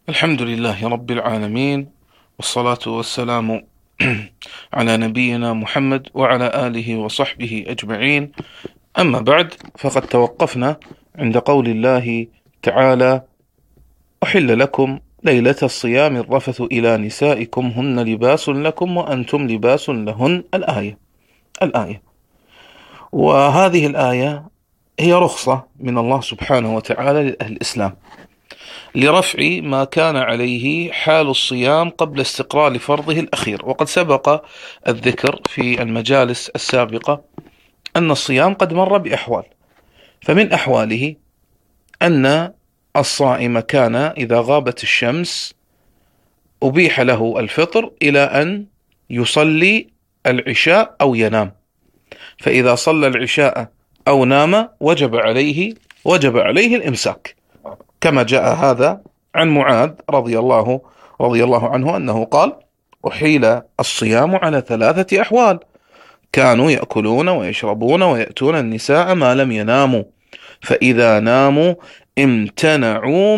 الحمد لله رب العالمين، والصلاة والسلام على نبينا محمد وعلى آله وصحبه أجمعين. أما بعد، فقد توقفنا عند قول الله تعالى: أحل لكم ليلة الصيام الرفث إلى نسائكم هن لباس لكم وأنتم لباس لهن. الآية. وهذه الآية هي رخصة من الله سبحانه وتعالى لأهل الإسلام لرفع ما كان عليه حال الصيام قبل استقرار فرضه الأخير. وقد سبق الذكر في المجالس السابقة أن الصيام قد مر بأحوال، فمن أحواله أن الصائم كان إذا غابت الشمس أبيح له الفطر إلى أن يصلي العشاء أو ينام، فإذا صلى العشاء أو نام وجب عليه الإمساك، كما جاء هذا عن معاذ رضي الله عنه أنه قال: أحيل الصيام على 3 أحوال: كانوا يأكلون ويشربون ويأتون النساء ما لم يناموا، فإذا ناموا امتنعوا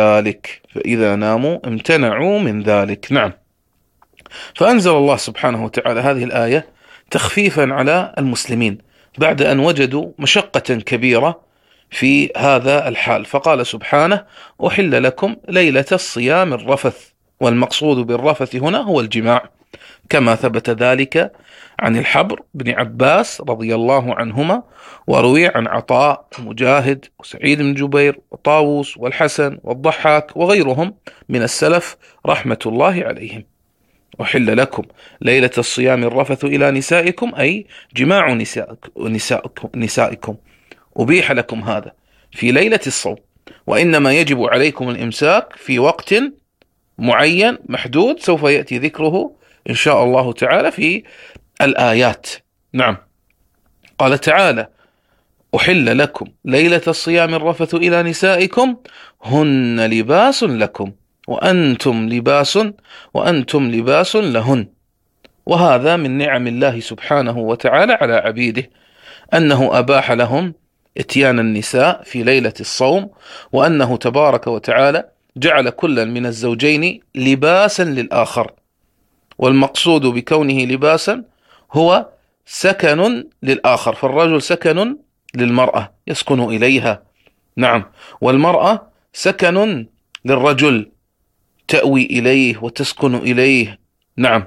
من ذلك. نعم. فأنزل الله سبحانه وتعالى هذه الآية تخفيفا على المسلمين بعد أن وجدوا مشقة كبيرة في هذا الحال، فقال سبحانه: أحل لكم ليلة الصيام الرفث. والمقصود بالرفث هنا هو الجماع، كما ثبت ذلك عن الحبر بن عباس رضي الله عنهما، وروي عن عطاء ومجاهد وسعيد بن جبير وطاووس والحسن والضحاك وغيرهم من السلف رحمة الله عليهم. أحل لكم ليلة الصيام الرفث إلى نسائكم، أي جماع نسائكم أبيح لكم هذا في ليلة الصوم، وإنما يجب عليكم الإمساك في وقت معين محدود سوف يأتي ذكره إن شاء الله تعالى في الآيات. نعم. قال تعالى: أحل لكم ليلة الصيام الرفث إلى نسائكم هن لباس لكم وأنتم لباس لهن. وهذا من نعم الله سبحانه وتعالى على عبيده، أنه أباح لهم اتيان النساء في ليلة الصوم، وأنه تبارك وتعالى جعل كلا من الزوجين لباسا للآخر. والمقصود بكونه لباسا هو سكن للآخر، فالرجل سكن للمرأة يسكن إليها، نعم، والمرأة سكن للرجل تأوي إليه وتسكن إليه، نعم.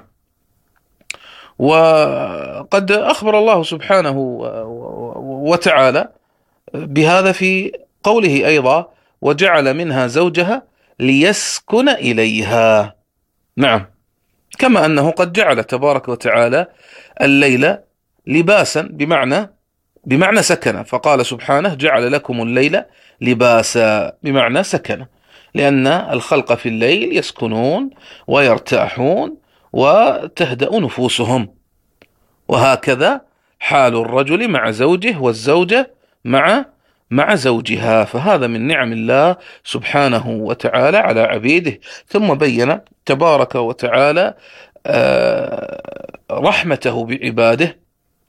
وقد أخبر الله سبحانه وتعالى بهذا في قوله أيضا: وجعل منها زوجها ليسكن إليها، نعم، كما أنه قد جعل تبارك وتعالى الليل لباسا بمعنى سكن، فقال سبحانه: جعل لكم الليل لباسا بمعنى سكن، لأن الخلق في الليل يسكنون ويرتاحون وتهدأ نفوسهم. وهكذا حال الرجل مع زوجه والزوجة مع زوجها، فهذا من نعم الله سبحانه وتعالى على عبيده. ثم بين تبارك وتعالى رحمته بعباده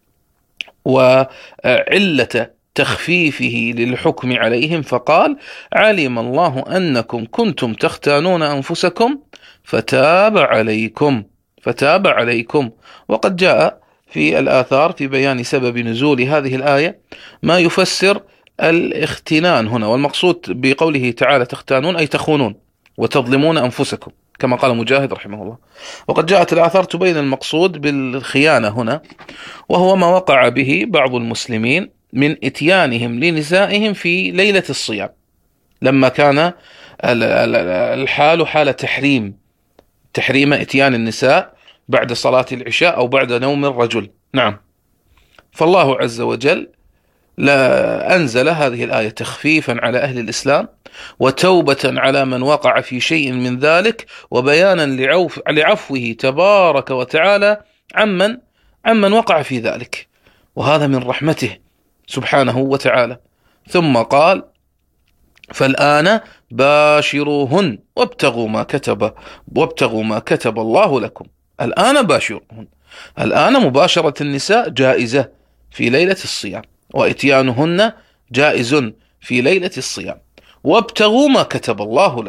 وعلة تخفيفه للحكم عليهم، فقال: علم الله أنكم كنتم تختانون أنفسكم فتاب عليكم. وقد جاء في الآثار في بيان سبب نزول هذه الآية ما يفسر الاختنان هنا، والمقصود بقوله تعالى تختانون أي تخونون وتظلمون أنفسكم، كما قال مجاهد رحمه الله. وقد جاءت الآثار تبين المقصود بالخيانة هنا، وهو ما وقع به بعض المسلمين من إتيانهم لنسائهم في ليلة الصيام، لما كان الحال حال تحريم إتيان النساء بعد صلاة العشاء أو بعد نوم الرجل، نعم. فالله عز وجل لا أنزل هذه الآية تخفيفا على أهل الإسلام وتوبة على من وقع في شيء من ذلك، وبيانا لعفوه تبارك وتعالى عمن وقع في ذلك، وهذا من رحمته سبحانه وتعالى. ثم قال: فالآن باشروهن وابتغوا ما كتب الله لكم. الآن باشروهن، الآن مباشرة النساء جائزة في ليلة الصيام، وإتيانهن جائز في ليلة الصيام. وابتغوا ما كتب الله لكم،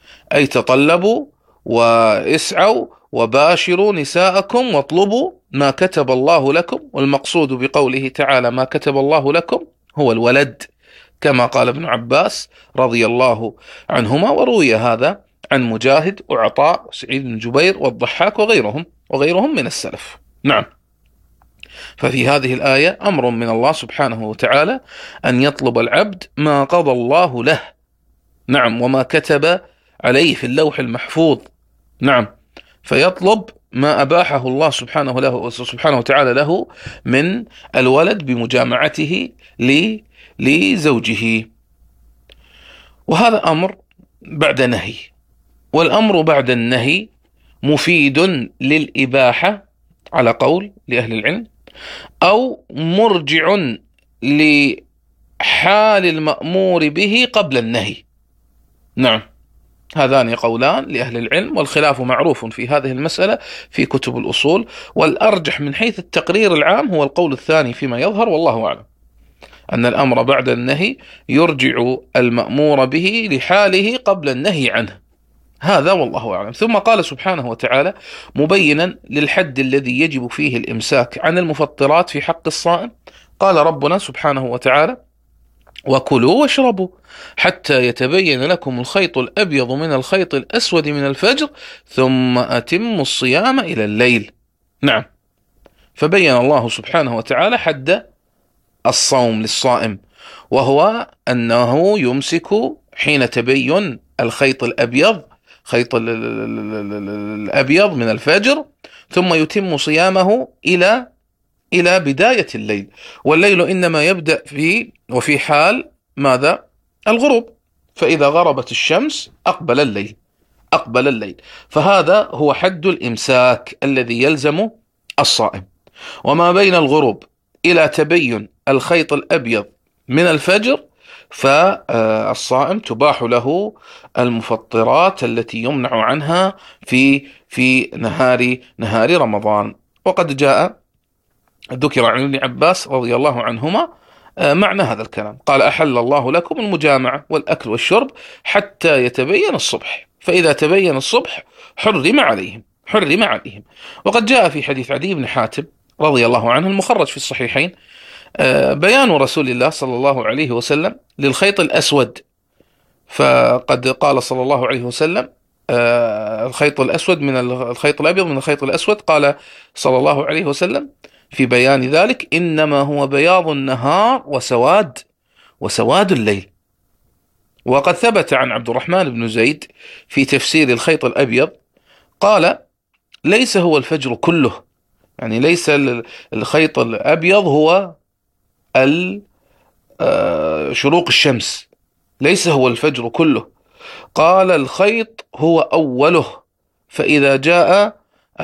أي تطلبوا واسعوا وباشروا نساءكم واطلبوا ما كتب الله لكم. والمقصود بقوله تعالى ما كتب الله لكم هو الولد، كما قال ابن عباس رضي الله عنهما، وروي هذا عن مجاهد وعطاء وسعيد بن جبير والضحاك وغيرهم من السلف. نعم. ففي هذه الآية أمر من الله سبحانه وتعالى أن يطلب العبد ما قضى الله له، نعم، وما كتب عليه في اللوح المحفوظ، نعم، فيطلب ما أباحه الله سبحانه وتعالى له من الولد بمجامعته لزوجه. وهذا أمر بعد نهي، والأمر بعد النهي مفيد للإباحة على قول لأهل العلم، أو مرجع لحال المأمور به قبل النهي. نعم، هذان قولان لأهل العلم، والخلاف معروف في هذه المسألة في كتب الأصول، والأرجح من حيث التقرير العام هو القول الثاني فيما يظهر، والله أعلم، أن الأمر بعد النهي يرجع المأمور به لحاله قبل النهي عنه، هذا والله أعلم. ثم قال سبحانه وتعالى مبينا للحد الذي يجب فيه الإمساك عن المفطرات في حق الصائم، قال ربنا سبحانه وتعالى وكلوا واشربوا حتى يتبين لكم الخيط الأبيض من الخيط الأسود من الفجر ثم أتموا الصيام إلى الليل. نعم، فبين الله سبحانه وتعالى حد الصوم للصائم، وهو أنه يمسك حين تبين الخيط الأبيض، خيط الأبيض من الفجر، ثم يتم صيامه إلى بداية الليل. والليل إنما يبدأ وفي حال ماذا؟ الغروب، فإذا غربت الشمس أقبل الليل. فهذا هو حد الإمساك الذي يلزم الصائم. وما بين الغروب إلى تبين الخيط الأبيض من الفجر فالصائم تباح له المفطرات التي يمنع عنها في نهار رمضان. وقد ذكر عن ابن عباس رضي الله عنهما معنى هذا الكلام، قال أحل الله لكم المجامعة والأكل والشرب حتى يتبين الصبح، فإذا تبين الصبح حرم عليهم. وقد جاء في حديث عدي بن حاتم رضي الله عنه المخرج في الصحيحين بيان رسول الله صلى الله عليه وسلم للخيط الأسود، فقد قال صلى الله عليه وسلم الخيط الأسود من الخيط الأبيض من الخيط الأسود، قال صلى الله عليه وسلم في بيان ذلك إنما هو بياض النهار وسواد الليل. وقد ثبت عن عبد الرحمن بن زيد في تفسير الخيط الأبيض قال ليس هو الفجر كله، يعني ليس الخيط الأبيض هو شروق الشمس، ليس هو الفجر كله، قال الخيط هو أوله، فإذا جاء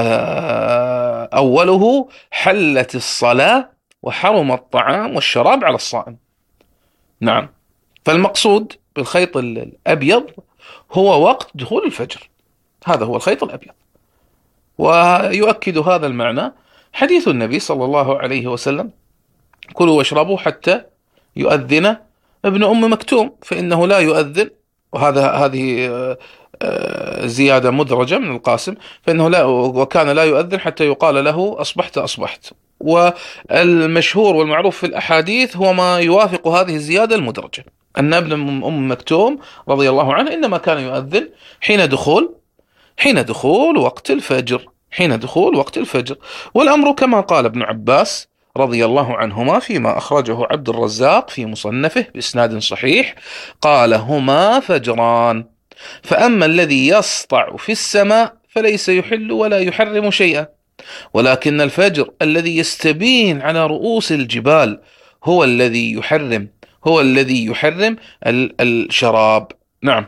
أوله حلت الصلاة وحرم الطعام والشراب على الصائم. نعم، فالمقصود بالخيط الأبيض هو وقت دخول الفجر، هذا هو الخيط الأبيض. ويؤكد هذا المعنى حديث النبي صلى الله عليه وسلم كلوا واشربوا حتى يؤذن ابن أم مكتوم فإنه لا يؤذن، هذه زيادة مدرجة من القاسم، فإنه وكان لا يؤذن حتى يقال له أصبحت. والمشهور والمعروف في الأحاديث هو ما يوافق هذه الزيادة المدرجة، أن ابن أم مكتوم رضي الله عنه إنما كان يؤذن حين دخول وقت الفجر. والأمر كما قال ابن عباس رضي الله عنهما فيما أخرجه عبد الرزاق في مصنفه بإسناد صحيح، قال هما فجران، فأما الذي يسطع في السماء فليس يحل ولا يحرم شيئا، ولكن الفجر الذي يستبين على رؤوس الجبال هو الذي يحرم الشراب. نعم،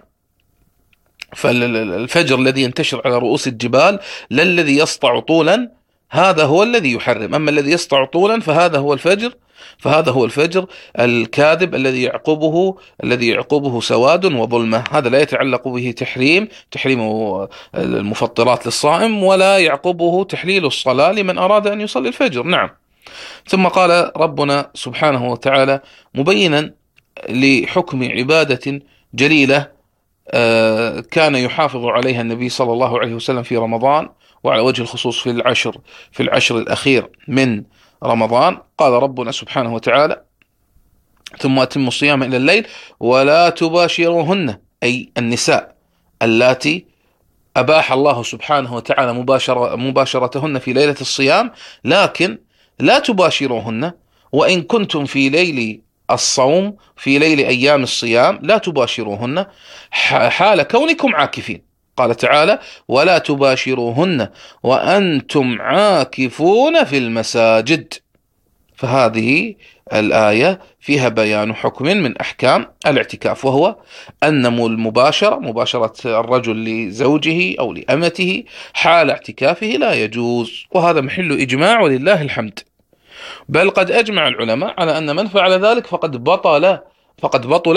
فالفجر الذي ينتشر على رؤوس الجبال لا الذي يسطع طولا، هذا هو الذي يحرم. أما الذي يسطع طولا فهذا هو الفجر الكاذب الذي يعقبه سواد وظلمة، هذا لا يتعلق به تحريم المفطرات للصائم، ولا يعقبه تحليل الصلاة لمن أراد أن يصلي الفجر. نعم. ثم قال ربنا سبحانه وتعالى مبينا لحكم عبادة جليلة كان يحافظ عليها النبي صلى الله عليه وسلم في رمضان، وعلى وجه الخصوص في العشر الأخير من رمضان. قال ربنا سبحانه وتعالى: ثم أتموا الصيام إلى الليل ولا تباشروهن، أي النساء اللاتي أباح الله سبحانه وتعالى مباشرتهن في ليلة الصيام، لكن لا تباشروهن. وإن كنتم في ليل الصوم، في ليل أيام الصيام، لا تباشروهن حال كونكم عاكفين. قال تعالى: ولا تباشروهن وأنتم عاكفون في المساجد. فهذه الآية فيها بيان حكم من أحكام الاعتكاف، وهو أن مباشرة الرجل لزوجه أو لأمته حال اعتكافه لا يجوز، وهذا محل إجماع ولله الحمد. بل قد أجمع العلماء على أن من فعل ذلك فقد بطل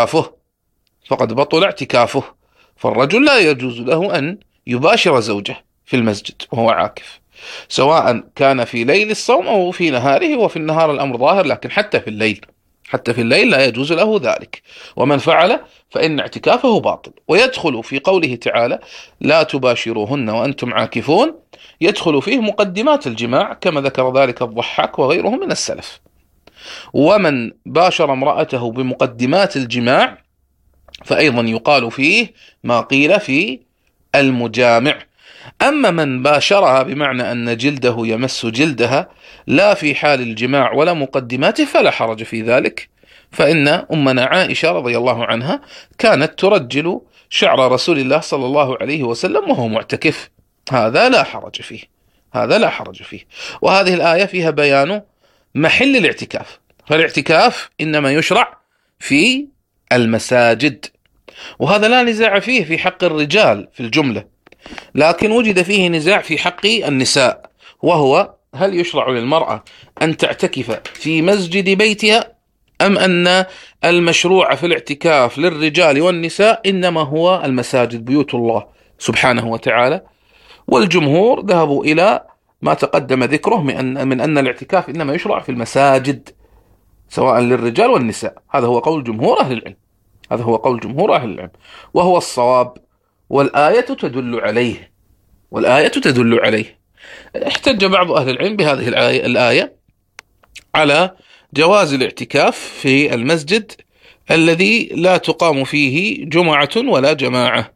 اعتكافه. فالرجل لا يجوز له أن يباشر زوجه في المسجد وهو عاكف، سواء كان في ليل الصوم أو في نهاره. وفي النهار الأمر ظاهر، لكن حتى في الليل لا يجوز له ذلك. ومن فعل فإن اعتكافه باطل. ويدخل في قوله تعالى: لا تباشروهن وأنتم عاكفون، يدخل فيه مقدمات الجماع كما ذكر ذلك الضحاك وغيره من السلف. ومن باشر امرأته بمقدمات الجماع فأيضا يقال فيه ما قيل في المجامع. أما من باشرها بمعنى أن جلده يمس جلدها لا في حال الجماع ولا مقدماته فلا حرج في ذلك، فإن أمنا عائشة رضي الله عنها كانت ترجل شعر رسول الله صلى الله عليه وسلم وهو معتكف. هذا لا حرج فيه. وهذه الآية فيها بيان محل الاعتكاف. فالاعتكاف إنما يشرع في المساجد، وهذا لا نزاع فيه في حق الرجال في الجملة، لكن وجد فيه نزاع في حق النساء، وهو: هل يشرع للمرأة أن تعتكف في مسجد بيتها، أم أن المشروع في الاعتكاف للرجال والنساء إنما هو المساجد، بيوت الله سبحانه وتعالى؟ والجمهور ذهبوا إلى ما تقدم ذكره من أن الاعتكاف إنما يشرع في المساجد سواء للرجال والنساء. هذا هو قول جمهور أهل العلم، وهو الصواب، والآية تدل عليه. احتج بعض أهل العلم بهذه الآية على جواز الاعتكاف في المسجد الذي لا تقام فيه جمعة ولا جماعة،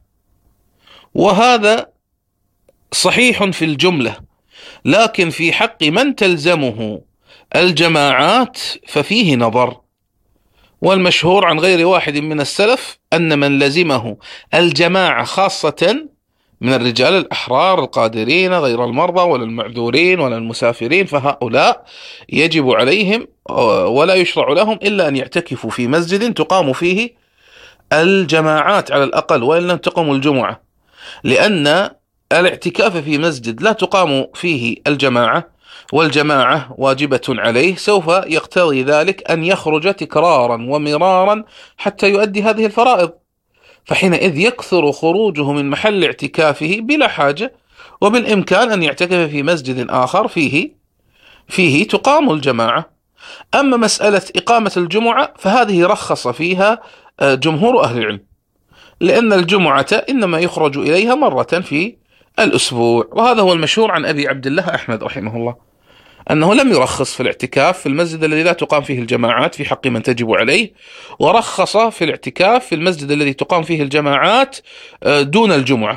وهذا صحيح في الجملة، لكن في حق من تلزمه الجماعات ففيه نظر. والمشهور عن غير واحد من السلف أن من لزمه الجماعة خاصة من الرجال الأحرار القادرين غير المرضى ولا المعذورين ولا المسافرين، فهؤلاء يجب عليهم ولا يشرع لهم إلا أن يعتكفوا في مسجد تقام فيه الجماعات على الأقل، وإن لم تقم الجمعة، لأن الاعتكاف في مسجد لا تقام فيه الجماعة والجماعة واجبة عليه سوف يقتضي ذلك أن يخرج تكرارا ومرارا حتى يؤدي هذه الفرائض، فحينئذ يكثر خروجه من محل اعتكافه بلا حاجة، وبالإمكان أن يعتكف في مسجد آخر فيه تقام الجماعة. أما مسألة إقامة الجمعة فهذه رخص فيها جمهور أهل العلم، لأن الجمعة إنما يخرج إليها مرة في الأسبوع، وهذا هو المشهور عن أبي عبد الله أحمد رحمه الله، أنه لم يرخص في الاعتكاف في المسجد الذي لا تقام فيه الجماعات في حق من تجب عليه، ورخص في الاعتكاف في المسجد الذي تقام فيه الجماعات دون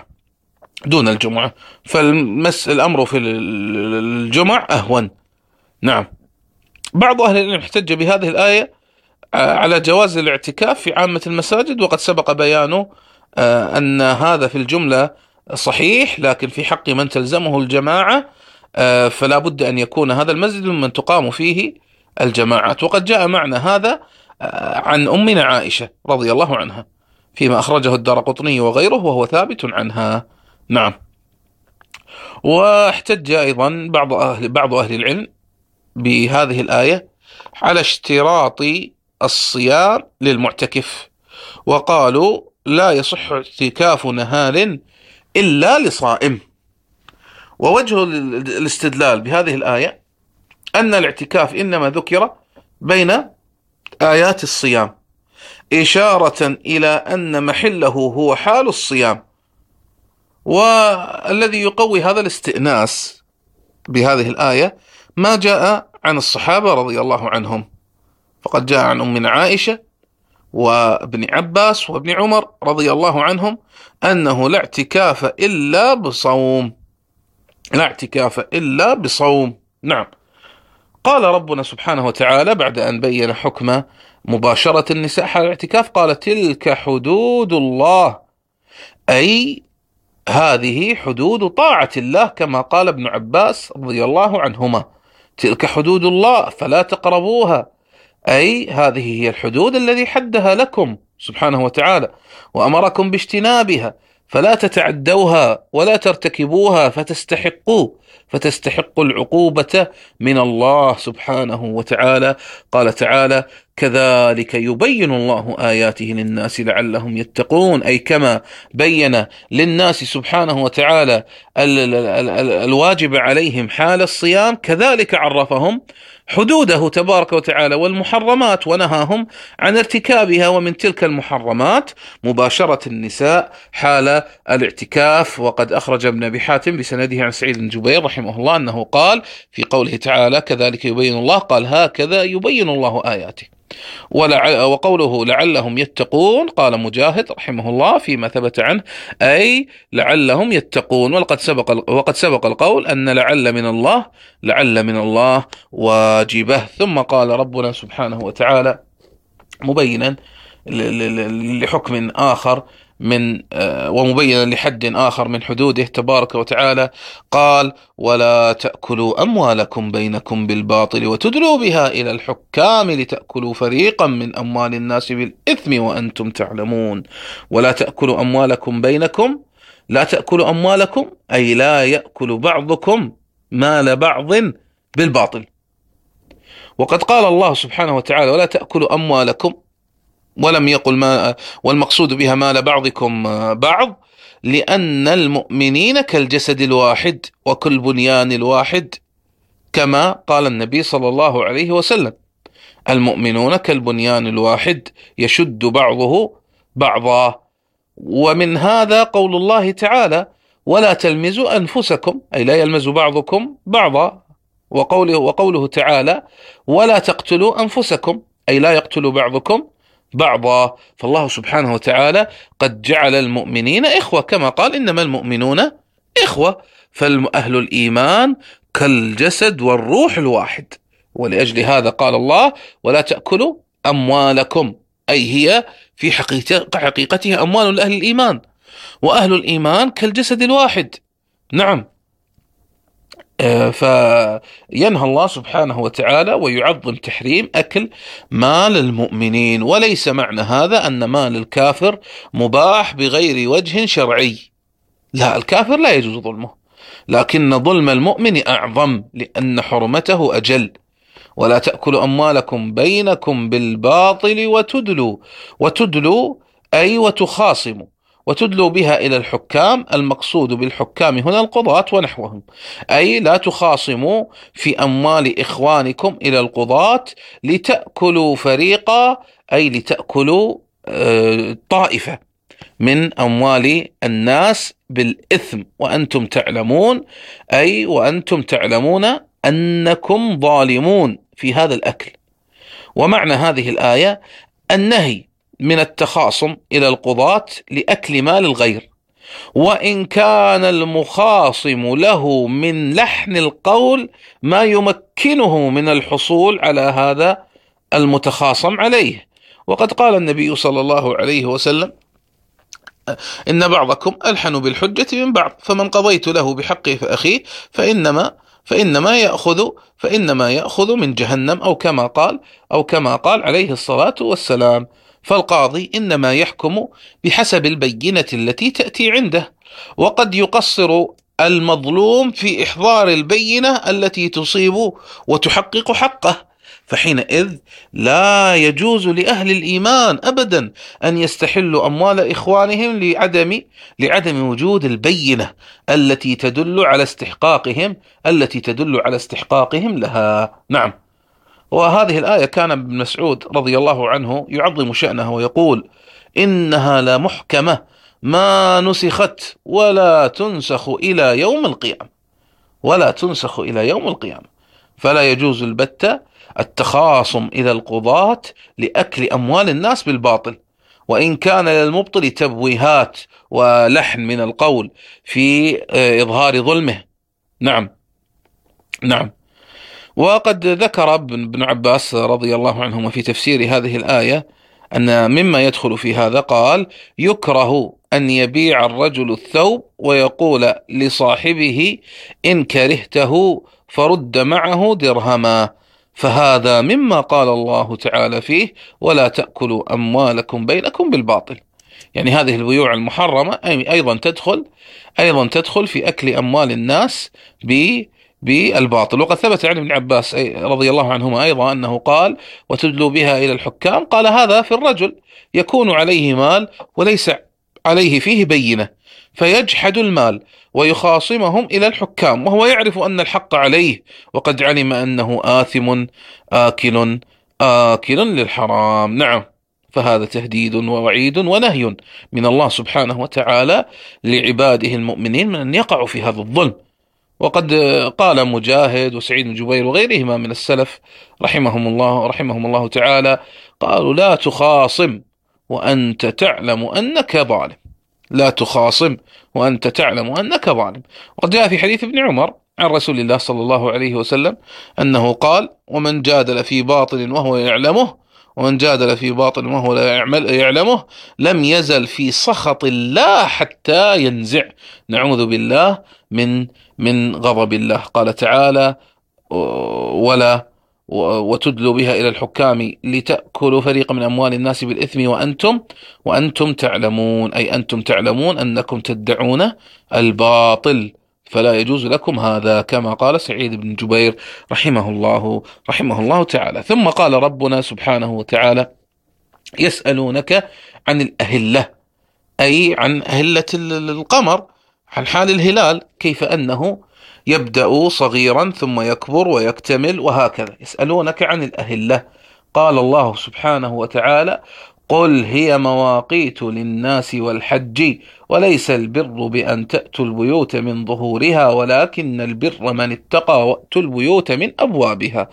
الجمعة. فالأمر في الجمع أهون. نعم. بعض أهل العلم احتج بهذه الآية على جواز الاعتكاف في عامة المساجد، وقد سبق بيانه أن هذا في الجملة صحيح، لكن في حق من تلزمه الجماعة فلا بد أن يكون هذا المسجد من تقام فيه الجماعات. وقد جاء معنى هذا عن أمنا عائشة رضي الله عنها فيما أخرجه الدارقطني وغيره وهو ثابت عنها. نعم. واحتج أيضا بعض أهل العلم بهذه الآية على اشتراط الصيام للمعتكف، وقالوا: لا يصح اعتكاف نهار إلا لصائم. ووجه الاستدلال بهذه الآية أن الاعتكاف إنما ذكر بين آيات الصيام، إشارة إلى أن محله هو حال الصيام. والذي يقوي هذا الاستئناس بهذه الآية ما جاء عن الصحابة رضي الله عنهم، فقد جاء عن أمنا عائشة وابن عباس وابن عمر رضي الله عنهم أنه لا اعتكاف إلا بصوم، لا اعتكاف إلا بصوم. نعم. قال ربنا سبحانه وتعالى بعد أن بين حكم مباشرة النساء حال الاعتكاف قال: تلك حدود الله، أي هذه حدود طاعة الله، كما قال ابن عباس رضي الله عنهما: تلك حدود الله فلا تقربوها، أي هذه هي الحدود الذي حدها لكم سبحانه وتعالى وأمركم باجتنابها، فلا تتعدوها ولا ترتكبوها فتستحقوا العقوبة من الله سبحانه وتعالى. قال تعالى: كذلك يبين الله آياته للناس لعلهم يتقون، أي كما بين للناس سبحانه وتعالى الواجب عليهم حال الصيام، كذلك عرفهم حدوده تبارك وتعالى والمحرمات ونهاهم عن ارتكابها. ومن تلك المحرمات مباشرة النساء حال الاعتكاف. وقد أخرج ابن أبي حاتم بسنده عن سعيد بن جبير رحمه الله أنه قال في قوله تعالى: كذلك يبين الله، قال: هكذا يبين الله آياته. وقوله لعلهم يتقون قال مجاهد رحمه الله فيما ثبت عنه: أي لعلهم يتقون. وقد سبق القول أن لعل من الله واجبة. ثم قال ربنا سبحانه وتعالى مبينا لحكم آخر ومبينا لحد آخر من حدوده تبارك وتعالى، قال: ولا تأكلوا أموالكم بينكم بالباطل وتدلوا بها إلى الحكام لتأكلوا فريقا من أموال الناس بالإثم وأنتم تعلمون. ولا تأكلوا أموالكم بينكم، لا تأكلوا أموالكم أي لا يأكل بعضكم مال بعض بالباطل. وقد قال الله سبحانه وتعالى: ولا تأكلوا أموالكم، ولم يقل والمقصود بها مال بعضكم بعض، لأن المؤمنين كالجسد الواحد وكل بنيان الواحد، كما قال النبي صلى الله عليه وسلم: المؤمنون كالبنيان الواحد يشد بعضه بعضا. ومن هذا قول الله تعالى: ولا تلمزوا أنفسكم، أي لا يلمز بعضكم بعضا. وقوله تعالى: ولا تقتلوا أنفسكم، أي لا يقتل بعضكم بعضا. فالله سبحانه وتعالى قد جعل المؤمنين إخوة، كما قال: إنما المؤمنون إخوة. فأهل الإيمان كالجسد والروح الواحد. ولأجل هذا قال الله: ولا تأكلوا أموالكم، أي هي في حقيقتها أموال أهل الإيمان، وأهل الإيمان كالجسد الواحد. نعم. فينهى الله سبحانه وتعالى ويعظم تحريم أكل مال المؤمنين. وليس معنى هذا أن مال الكافر مباح بغير وجه شرعي، لا، الكافر لا يجوز ظلمه، لكن ظلم المؤمن أعظم لأن حرمته أجل. ولا تأكلوا أموالكم بينكم بالباطل وتدلوا أي وتخاصموا، وتدلوا بها إلى الحكام. المقصود بالحكام هنا القضاة ونحوهم، أي لا تخاصموا في أموال إخوانكم إلى القضاة لتأكلوا فريقا، أي لتأكلوا طائفة من أموال الناس بالإثم وأنتم تعلمون، أي وأنتم تعلمون أنكم ظالمون في هذا الأكل. ومعنى هذه الآية النهي من التخاصم إلى القضاة لأكل مال الغير، وإن كان المخاصم له من لحن القول ما يمكنه من الحصول على هذا المتخاصم عليه. وقد قال النبي صلى الله عليه وسلم: إن بعضكم ألحن بالحجة من بعض، فمن قضيت له بحقه فأخيه فإنما يأخذ من جهنم، أو كما قال عليه الصلاة والسلام. فالقاضي إنما يحكم بحسب البينة التي تأتي عنده، وقد يقصر المظلوم في إحضار البينة التي تصيب وتحقق حقه، فحينئذ لا يجوز لأهل الإيمان أبدا أن يستحلوا أموال إخوانهم لعدم وجود البينة التي تدل على استحقاقهم لها. نعم. وهذه الآية كان ابن مسعود رضي الله عنه يعظم شأنها ويقول: إنها لمحكمة ما نسخت ولا تنسخ إلى يوم القيامة، ولا تنسخ إلى يوم القيامة. فلا يجوز البتة التخاصم إلى القضاة لأكل أموال الناس بالباطل، وإن كان للمبطل تبويهات ولحن من القول في إظهار ظلمه. نعم نعم. وقد ذكر ابن عباس رضي الله عنهما في تفسير هذه الآية أن مما يدخل في هذا، قال: يكره أن يبيع الرجل الثوب ويقول لصاحبه: إن كرهته فرد معه درهما، فهذا مما قال الله تعالى فيه: ولا تأكلوا أموالكم بينكم بالباطل. يعني هذه البيوع المحرمة أيضا تدخل في أكل أموال الناس بالباطل. وقد ثبت عن ابن عباس رضي الله عنهما أيضا أنه قال: وتدلوا بها إلى الحكام. قال: هذا في الرجل يكون عليه مال وليس عليه فيه بينة، فيجحد المال ويخاصمهم إلى الحكام وهو يعرف أن الحق عليه، وقد علم أنه آثم آكل للحرام. نعم. فهذا تهديد ووعيد ونهي من الله سبحانه وتعالى لعباده المؤمنين من أن يقعوا في هذا الظلم. وقد قال مجاهد وسعيد بن جبير وغيرهما من السلف رحمهم الله تعالى، قالوا: لا تخاصم وأنت تعلم أنك ظالم، لا تخاصم وأنت تعلم أنك ظالم. وقد جاء في حديث ابن عمر عن رسول الله صلى الله عليه وسلم أنه قال: ومن جادل في باطل وهو يعلمه، ومن جادل في باطل وهو لا يعلمه لم يزل في سخط الله حتى ينزع. نعوذ بالله من غضب الله. قال تعالى: وتدلوا بها إلى الحكام لتأكلوا فريقا من أموال الناس بالإثم وأنتم تعلمون، أي أنتم تعلمون أنكم تدعون الباطل، فلا يجوز لكم هذا، كما قال سعيد بن جبير رحمه الله تعالى. ثم قال ربنا سبحانه وتعالى: يسألونك عن الأهلة، أي عن أهلة القمر، عن حال الهلال، كيف أنه يبدأ صغيرا ثم يكبر ويكتمل وهكذا. يسألونك عن الأهلة. قال الله سبحانه وتعالى: قل هي مواقيت للناس والحج وليس البر بأن تأتوا البيوت من ظهورها ولكن البر من اتقى وأتوا البيوت من أبوابها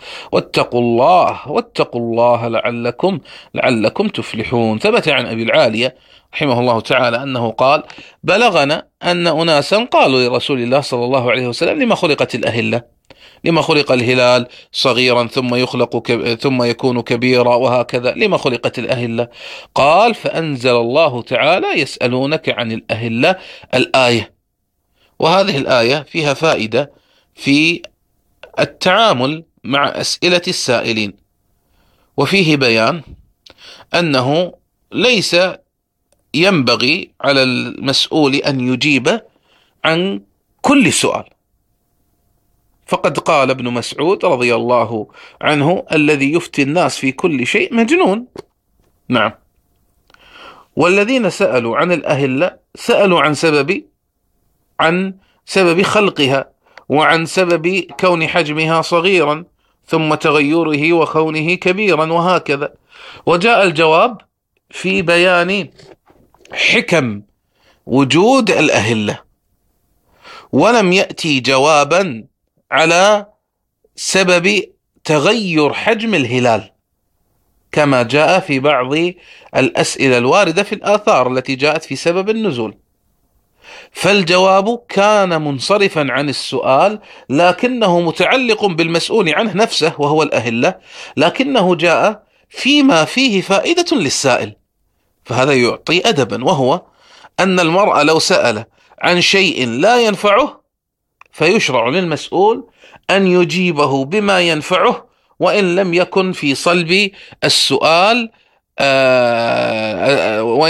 واتقوا الله لعلكم تفلحون. ثبت عن أبي العالية رحمه الله تعالى أنه قال: بلغنا أن أناسا قالوا لرسول الله صلى الله عليه وسلم: لما خلقت الأهلة؟ لما خلق الهلال صغيرا ثم يكون كبيرا وهكذا؟ لما خلقت الأهلة؟ قال: فأنزل الله تعالى: يسألونك عن الأهلة، الآية. وهذه الآية فيها فائدة في التعامل مع أسئلة السائلين، وفيه بيان أنه ليس ينبغي على المسؤول أن يجيب عن كل سؤال، فقد قال ابن مسعود رضي الله عنه: الذي يفتي الناس في كل شيء مجنون. نعم. والذين سألوا عن الأهلة سألوا عن سبب خلقها، وعن سبب كون حجمها صغيرا ثم تغيره وكونه كبيرا وهكذا. وجاء الجواب في بيان حكم وجود الأهلة، ولم يأتي جوابا على سبب تغير حجم الهلال كما جاء في بعض الأسئلة الواردة في الآثار التي جاءت في سبب النزول. فالجواب كان منصرفا عن السؤال، لكنه متعلق بالمسؤول عنه نفسه وهو الأهلة، لكنه جاء فيما فيه فائدة للسائل، فهذا يعطي أدبا، وهو أن المرء لو سأل عن شيء لا ينفعه فيشرع للمسؤول أن يجيبه بما ينفعه، وإن لم يكن في صلب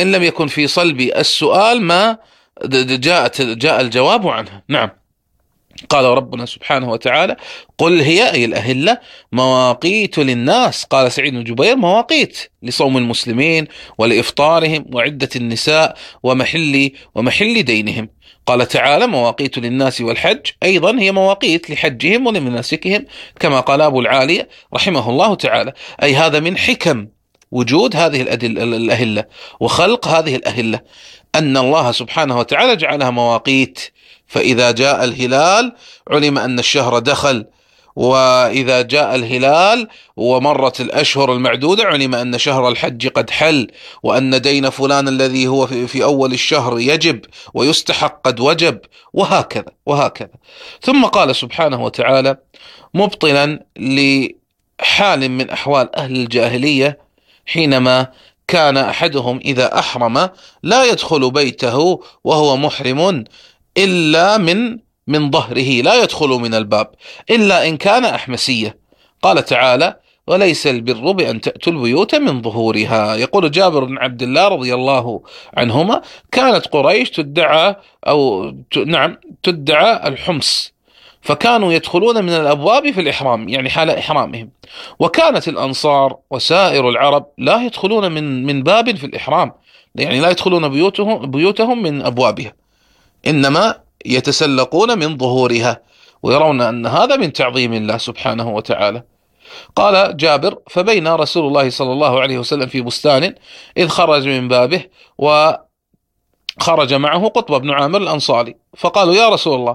السؤال ما جاء الجواب عنه. نعم. قال ربنا سبحانه وتعالى: قل هي أي الأهلة مواقيت للناس. قال سعيد بن جبير: مواقيت لصوم المسلمين ولإفطارهم وعدة النساء ومحل دينهم. قال تعالى: مواقيت للناس والحج، أيضا هي مواقيت لحجهم ولمناسكهم، كما قال أبو العالية رحمه الله تعالى. أي هذا من حكم وجود هذه الأهلة وخلق هذه الأهلة، أن الله سبحانه وتعالى جعلها مواقيت. فإذا جاء الهلال علم أن الشهر دخل، وإذا جاء الهلال ومرت الأشهر المعدودة علم أن شهر الحج قد حل، وأن دين فلان الذي هو في أول الشهر يجب ويستحق قد وجب، وهكذا وهكذا. ثم قال سبحانه وتعالى مبطلا لحال من أحوال أهل الجاهلية، حينما كان أحدهم إذا أحرم لا يدخل بيته وهو محرم إلا من ظهره، لا يدخل من الباب إلا إن كان أحمسية. قال تعالى: وليس البر بأن تأتوا البيوت من ظهورها. يقول جابر بن عبد الله رضي الله عنهما: كانت قريش تدعى الحمص، فكانوا يدخلون من الأبواب في الإحرام، يعني حال إحرامهم. وكانت الأنصار وسائر العرب لا يدخلون من باب في الإحرام، يعني لا يدخلون بيوتهم من أبوابها، إنما يتسلقون من ظهورها، ويرون أن هذا من تعظيم الله سبحانه وتعالى. قال جابر: فبين رسول الله صلى الله عليه وسلم في بستان إذ خرج من بابه، وخرج معه قطبة بن عامر الأنصاري، فقالوا: يا رسول الله،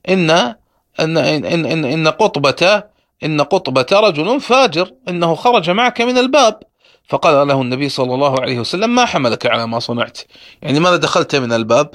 إن قطبة رجل فاجر، إنه خرج معك من الباب. فقال له النبي صلى الله عليه وسلم: ما حملك على ما صنعت؟ يعني ماذا دخلت من الباب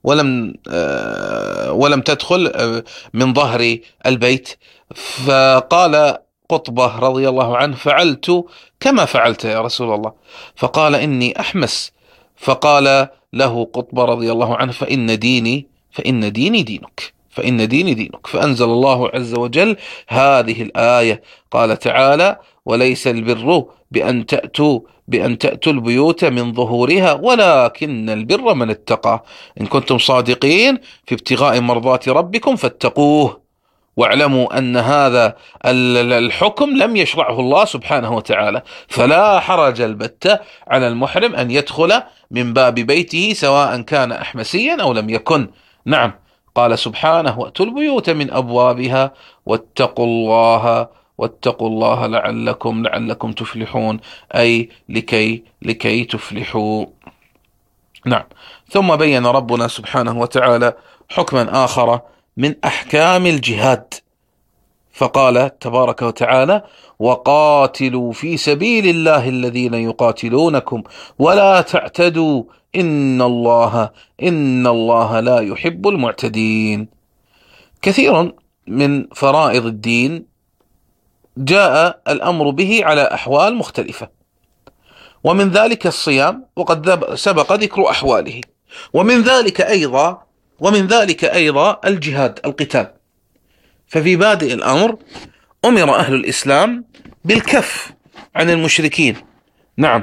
ولم تدخل من ظهر البيت؟ فقال قطبة رضي الله عنه: فعلت كما فعلت يا رسول الله. فقال: إني أحمس. فقال له قطبة رضي الله عنه: فإن ديني دينك. فأنزل الله عز وجل هذه الآية، قال تعالى: وليس البر بأن تأتوا البيوت من ظهورها ولكن البر من اتقى. إن كنتم صادقين في ابتغاء مرضات ربكم فاتقوه، واعلموا أن هذا الحكم لم يشرعه الله سبحانه وتعالى، فلا حرج البتة على المحرم أن يدخل من باب بيته سواء كان أحمسيا أو لم يكن. نعم، قال سبحانه: وأتوا البيوت من أبوابها واتقوا الله لعلكم تفلحون، أي لكي تفلحوا. نعم. ثم بين ربنا سبحانه وتعالى حكما آخر من أحكام الجهاد، فقال تبارك وتعالى: وقاتلوا في سبيل الله الذين يقاتلونكم ولا تعتدوا إن الله لا يحب المعتدين. كثير من فرائض الدين جاء الأمر به على أحوال مختلفة، ومن ذلك الصيام، وقد سبق ذكر أحواله، ومن ذلك أيضا الجهاد، القتال. ففي بادئ الأمر أمر أهل الإسلام بالكف عن المشركين، نعم،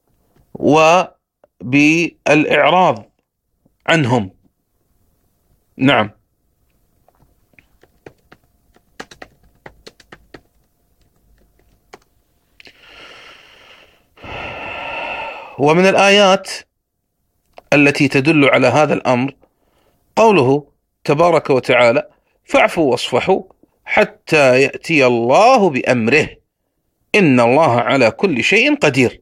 وبالإعراض عنهم، نعم. ومن الآيات التي تدل على هذا الأمر قوله تبارك وتعالى: فاعفوا واصفحوا حتى يأتي الله بأمره إن الله على كل شيء قدير.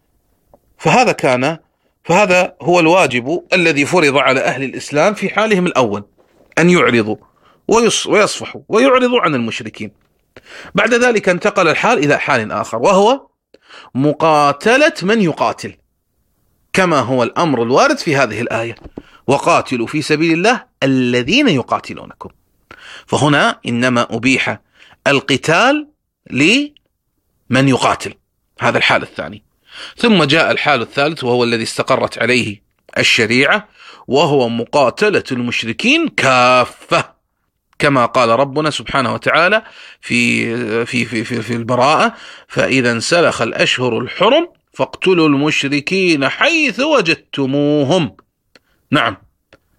فهذا هو الواجب الذي فرض على أهل الإسلام في حالهم الأول، أن يعرضوا ويصفحوا ويعرضوا عن المشركين. بعد ذلك انتقل الحال إلى حال آخر، وهو مقاتلة من يقاتل، كما هو الأمر الوارد في هذه الآية: وقاتلوا في سبيل الله الذين يقاتلونكم. فهنا إنما أبيح القتال لمن يقاتل، هذا الحال الثاني. ثم جاء الحال الثالث، وهو الذي استقرت عليه الشريعة، وهو مقاتلة المشركين كافة، كما قال ربنا سبحانه وتعالى في البراءة: فإذا انسلخ الأشهر الحرم فاقتلوا المشركين حيث وجدتموهم. نعم.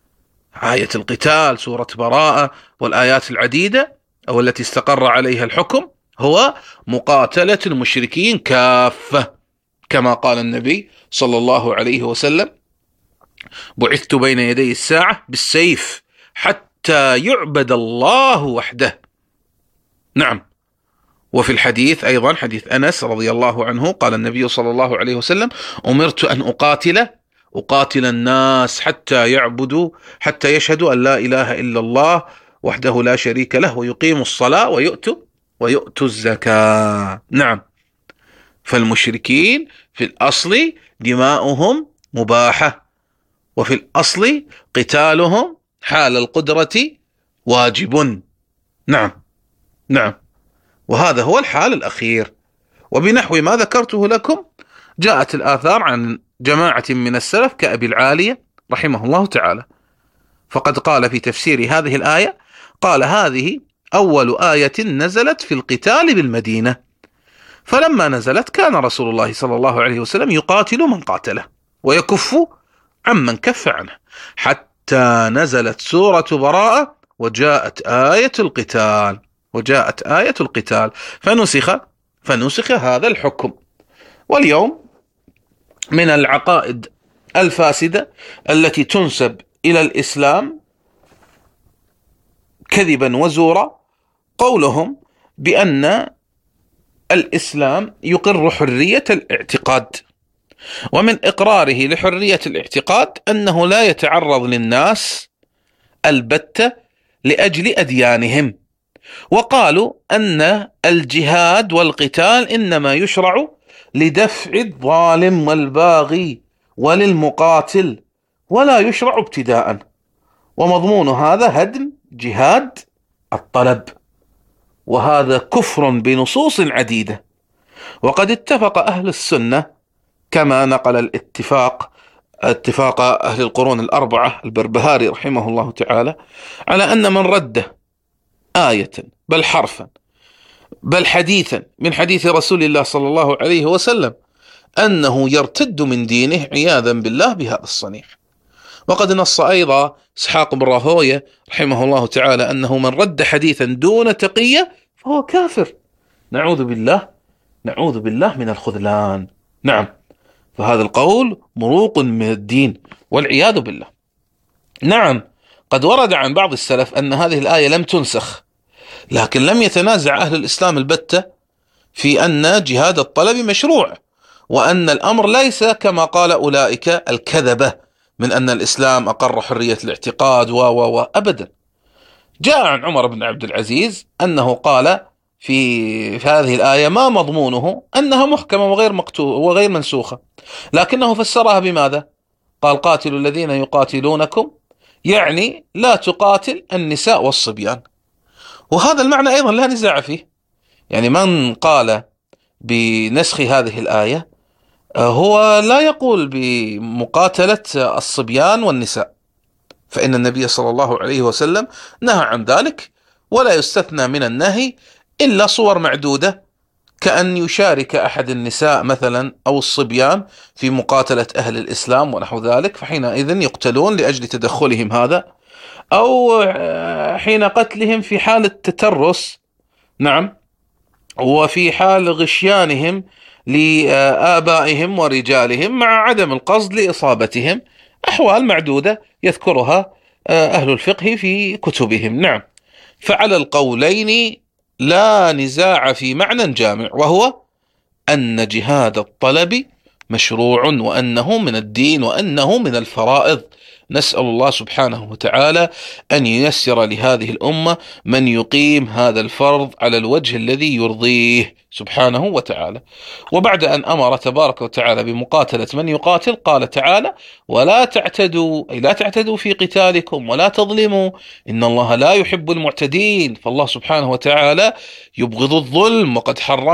آية القتال سورة براءة والآيات العديدة أو التي استقر عليها الحكم هو مقاتلة المشركين كافة، كما قال النبي صلى الله عليه وسلم: بعثت بين يدي الساعة بالسيف حتى يعبد الله وحده. نعم. وفي الحديث أيضا حديث أنس رضي الله عنه قال النبي صلى الله عليه وسلم: أمرت أن أقاتل الناس حتى يشهدوا أن لا إله إلا الله وحده لا شريك له ويقيموا الصلاة ويؤتوا الزكاة. نعم. فالمشركين في الأصل دماؤهم مباحة، وفي الأصل قتالهم حال القدرة واجب. نعم. نعم. وهذا هو الحال الأخير. وبنحو ما ذكرته لكم جاءت الآثار عن جماعة من السلف كأبي العالية رحمه الله تعالى، فقد قال في تفسير هذه الآية، قال: هذه أول آية نزلت في القتال بالمدينة، فلما نزلت كان رسول الله صلى الله عليه وسلم يقاتل من قاتله ويكف عمن كف عنه، حتى نزلت سورة براءة وجاءت آية القتال فنسخ هذا الحكم. واليوم من العقائد الفاسدة التي تنسب إلى الإسلام كذبا وزورا قولهم بأن الإسلام يقر حرية الاعتقاد، ومن إقراره لحرية الاعتقاد أنه لا يتعرض للناس البتة لأجل أديانهم، وقالوا أن الجهاد والقتال إنما يشرع لدفع الظالم والباغي وللمقاتل ولا يشرع ابتداء، ومضمون هذا هدم جهاد الطلب، وهذا كفر بنصوص عديدة. وقد اتفق أهل السنة كما نقل اتفاق أهل القرون الأربعة البربهاري رحمه الله تعالى على أن من رد آية بل حرفا بل حديثا من حديث رسول الله صلى الله عليه وسلم أنه يرتد من دينه عياذا بالله بهذا الصنيع. وقد نص أيضا إسحاق بن راهويه رحمه الله تعالى أنه من رد حديثا دون تقية فهو كافر، نعوذ بالله من الخذلان. نعم. فهذا القول مروق من الدين والعياذ بالله. نعم. قد ورد عن بعض السلف أن هذه الآية لم تنسخ، لكن لم يتنازع أهل الإسلام البتة في أن جهاد الطلب مشروع، وأن الأمر ليس كما قال أولئك الكذبة من أن الإسلام أقر حرية الاعتقاد أبدا. جاء عن عمر بن عبد العزيز أنه قال في هذه الآية ما مضمونه أنها محكمة وغير منسوخة، لكنه فسرها بماذا؟ قال: قاتلوا الذين يقاتلونكم، يعني لا تقاتل النساء والصبيان. وهذا المعنى أيضا لا نزاع فيه، يعني من قال بنسخ هذه الآية هو لا يقول بمقاتلة الصبيان والنساء، فإن النبي صلى الله عليه وسلم نهى عن ذلك، ولا يستثنى من النهي إلا صور معدودة، كأن يشارك أحد النساء مثلا أو الصبيان في مقاتلة أهل الإسلام ونحو ذلك، فحينئذ يقتلون لأجل تدخلهم هذا، أو حين قتلهم في حال التترس. نعم. وفي حال غشيانهم لآبائهم ورجالهم مع عدم القصد لإصابتهم، أحوال معدودة يذكرها أهل الفقه في كتبهم. نعم. فعلى القولين لا نزاع في معنى جامع، وهو أن جهاد الطلب مشروع، وأنه من الدين، وأنه من الفرائض. نسأل الله سبحانه وتعالى أن ييسر لهذه الأمة من يقيم هذا الفرض على الوجه الذي يرضيه سبحانه وتعالى. وبعد أن أمر تبارك وتعالى بمقاتلة من يقاتل قال تعالى: ولا تعتدوا، أي لا تعتدوا في قتالكم ولا تظلموا إن الله لا يحب المعتدين. فالله سبحانه وتعالى يبغض الظلم، وقد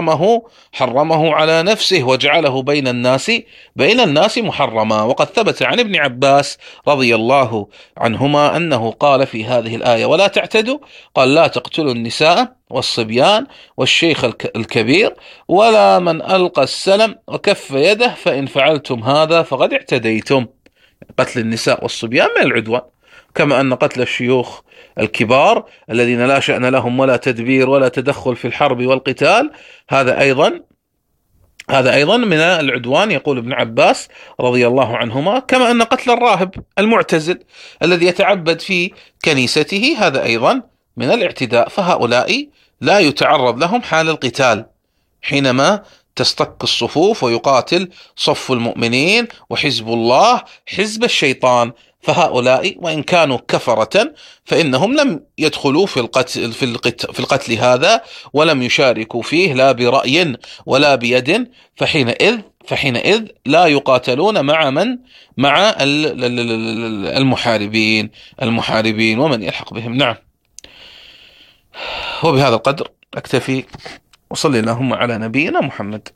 حرمه على نفسه وجعله بين الناس محرما. وقد ثبت عن ابن عباس رضي الله عنهما أنه قال في هذه الآية: ولا تعتدوا، قال: لا تقتلوا النساء والصبيان والشيخ الكبير ولا من ألقى السلم وكف يده، فإن فعلتم هذا فقد اعتديتم. قتل النساء والصبيان من العدوان، كما أن قتل الشيوخ الكبار الذين لا شأن لهم ولا تدبير ولا تدخل في الحرب والقتال، هذا أيضا من العدوان، يقول ابن عباس رضي الله عنهما. كما أن قتل الراهب المعتزل الذي يتعبد في كنيسته هذا أيضا من الاعتداء، فهؤلاء لا يتعرض لهم حال القتال حينما تستق الصفوف ويقاتل صف المؤمنين وحزب الله حزب الشيطان، فهؤلاء وإن كانوا كفرة فإنهم لم يدخلوا في القتل هذا، ولم يشاركوا فيه لا برأي ولا بيد، فحينئذ لا يقاتلون مع المحاربين ومن يلحق بهم. نعم. وبهذا القدر أكتفي، وصلي اللهم على نبينا محمد.